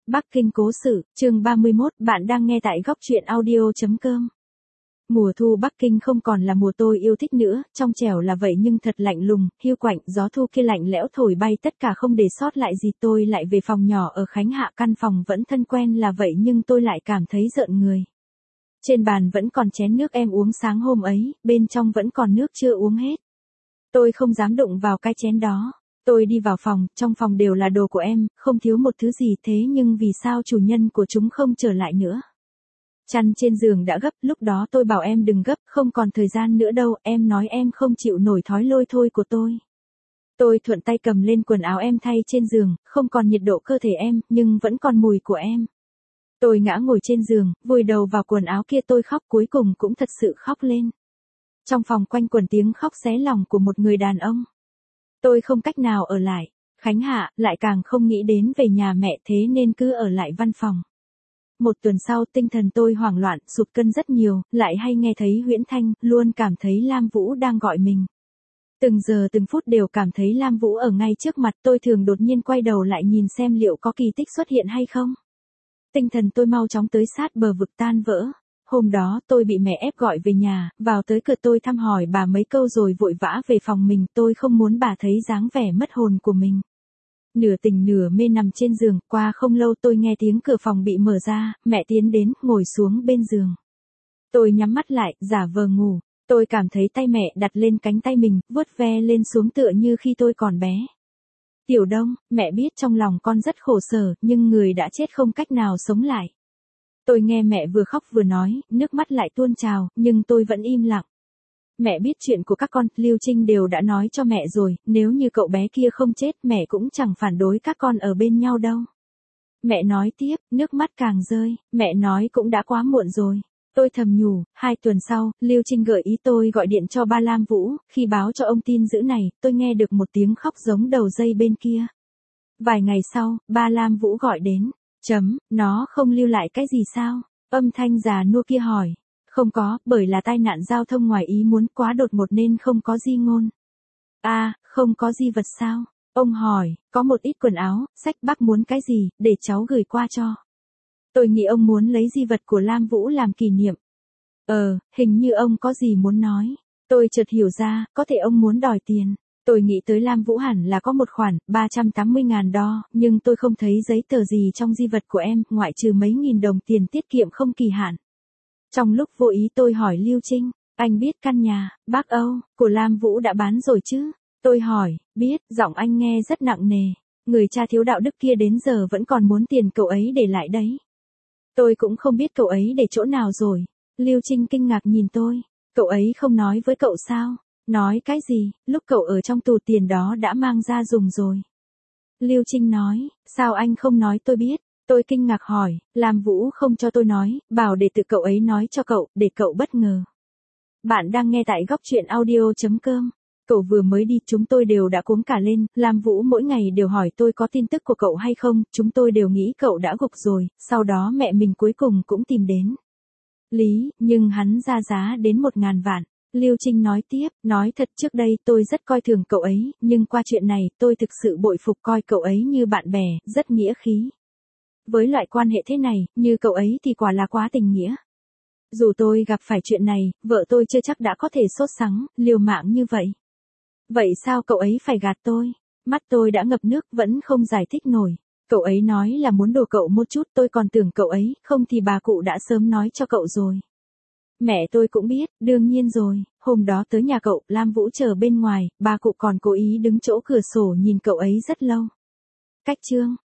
Bắc Kinh cố sự, chương 31, bạn đang nghe tại góc truyện audio.com. Mùa thu Bắc Kinh không còn là mùa tôi yêu thích nữa, trong trẻo là vậy nhưng thật lạnh lùng, hiu quạnh, gió thu kia lạnh lẽo thổi bay tất cả không để sót lại gì. Tôi lại về phòng nhỏ ở Khánh Hạ, căn phòng vẫn thân quen là vậy nhưng tôi lại cảm thấy rợn người. Trên bàn vẫn còn chén nước em uống sáng hôm ấy, bên trong vẫn còn nước chưa uống hết. Tôi không dám đụng vào cái chén đó. Tôi đi vào phòng, trong phòng đều là đồ của em, không thiếu một thứ gì thế nhưng vì sao chủ nhân của chúng không trở lại nữa? Chăn trên giường đã gấp, lúc đó tôi bảo em đừng gấp, không còn thời gian nữa đâu, em nói em không chịu nổi thói lôi thôi của tôi. Tôi thuận tay cầm lên quần áo em thay trên giường, không còn nhiệt độ cơ thể em, nhưng vẫn còn mùi của em. Tôi ngã ngồi trên giường, vùi đầu vào quần áo kia tôi khóc cuối cùng cũng thật sự khóc lên. Trong phòng quanh quẩn tiếng khóc xé lòng của một người đàn ông. Tôi không cách nào ở lại, Khánh Hạ, lại càng không nghĩ đến về nhà mẹ thế nên cứ ở lại văn phòng. Một tuần sau tinh thần tôi hoảng loạn, sụt cân rất nhiều, lại hay nghe thấy huyễn thanh, luôn cảm thấy Lam Vũ đang gọi mình. Từng giờ từng phút đều cảm thấy Lam Vũ ở ngay trước mặt, tôi thường đột nhiên quay đầu lại nhìn xem liệu có kỳ tích xuất hiện hay không. Tinh thần tôi mau chóng tới sát bờ vực tan vỡ. Hôm đó tôi bị mẹ ép gọi về nhà, vào tới cửa tôi thăm hỏi bà mấy câu rồi vội vã về phòng mình, tôi không muốn bà thấy dáng vẻ mất hồn của mình. Nửa tỉnh nửa mê nằm trên giường, qua không lâu tôi nghe tiếng cửa phòng bị mở ra, mẹ tiến đến, ngồi xuống bên giường. Tôi nhắm mắt lại, giả vờ ngủ, tôi cảm thấy tay mẹ đặt lên cánh tay mình, vuốt ve lên xuống tựa như khi tôi còn bé. Tiểu Đông, mẹ biết trong lòng con rất khổ sở, nhưng người đã chết không cách nào sống lại. Tôi nghe mẹ vừa khóc vừa nói, nước mắt lại tuôn trào, nhưng tôi vẫn im lặng. Mẹ biết chuyện của các con, Lưu Trinh đều đã nói cho mẹ rồi, nếu như cậu bé kia không chết mẹ cũng chẳng phản đối các con ở bên nhau đâu. Mẹ nói tiếp, nước mắt càng rơi, mẹ nói cũng đã quá muộn rồi. Tôi thầm nhủ, 2 tuần sau, Lưu Trinh gợi ý tôi gọi điện cho ba Lam Vũ, khi báo cho ông tin dữ này, tôi nghe được một tiếng khóc giống đầu dây bên kia. Vài ngày sau, ba Lam Vũ gọi đến. Nó không lưu lại cái gì sao? Âm thanh già nua kia hỏi. Không có, bởi là tai nạn giao thông ngoài ý muốn quá đột ngột nên không có di ngôn. Không có di vật sao? Ông hỏi, có một ít quần áo, sách bác muốn cái gì, để cháu gửi qua cho. Tôi nghĩ ông muốn lấy di vật của Lam Vũ làm kỷ niệm. Hình như ông có gì muốn nói. Tôi chợt hiểu ra, có thể ông muốn đòi tiền. Tôi nghĩ tới Lam Vũ hẳn là có một khoản, 380.000 đô, nhưng tôi không thấy giấy tờ gì trong di vật của em, ngoại trừ mấy nghìn đồng tiền tiết kiệm không kỳ hạn. Trong lúc vô ý tôi hỏi Lưu Trinh, anh biết căn nhà, bác Âu, của Lam Vũ đã bán rồi chứ? Tôi hỏi, biết, giọng anh nghe rất nặng nề. Người cha thiếu đạo đức kia đến giờ vẫn còn muốn tiền cậu ấy để lại đấy. Tôi cũng không biết cậu ấy để chỗ nào rồi. Lưu Trinh kinh ngạc nhìn tôi, cậu ấy không nói với cậu sao? Nói cái gì, lúc cậu ở trong tù tiền đó đã mang ra dùng rồi. Lưu Trinh nói, sao anh không nói tôi biết? Tôi kinh ngạc hỏi, Lam Vũ không cho tôi nói, bảo để tự cậu ấy nói cho cậu, để cậu bất ngờ. Bạn đang nghe tại góc truyện audio.com. Cậu vừa mới đi chúng tôi đều đã cuống cả lên, Lam Vũ mỗi ngày đều hỏi tôi có tin tức của cậu hay không, chúng tôi đều nghĩ cậu đã gục rồi, sau đó mẹ mình cuối cùng cũng tìm đến. Nhưng hắn ra giá đến 1.000 vạn. Lưu Trinh nói tiếp, nói thật trước đây tôi rất coi thường cậu ấy, nhưng qua chuyện này tôi thực sự bội phục coi cậu ấy như bạn bè, rất nghĩa khí. Với loại quan hệ thế này, như cậu ấy thì quả là quá tình nghĩa. Dù tôi gặp phải chuyện này, vợ tôi chưa chắc đã có thể sốt sắng, liều mạng như vậy. Vậy sao cậu ấy phải gạt tôi? Mắt tôi đã ngập nước vẫn không giải thích nổi. Cậu ấy nói là muốn đùa cậu một chút, tôi còn tưởng cậu ấy, không thì bà cụ đã sớm nói cho cậu rồi. Mẹ tôi cũng biết, đương nhiên rồi, hôm đó tới nhà cậu, Lam Vũ chờ bên ngoài, bà cụ còn cố ý đứng chỗ cửa sổ nhìn cậu ấy rất lâu. Cách chương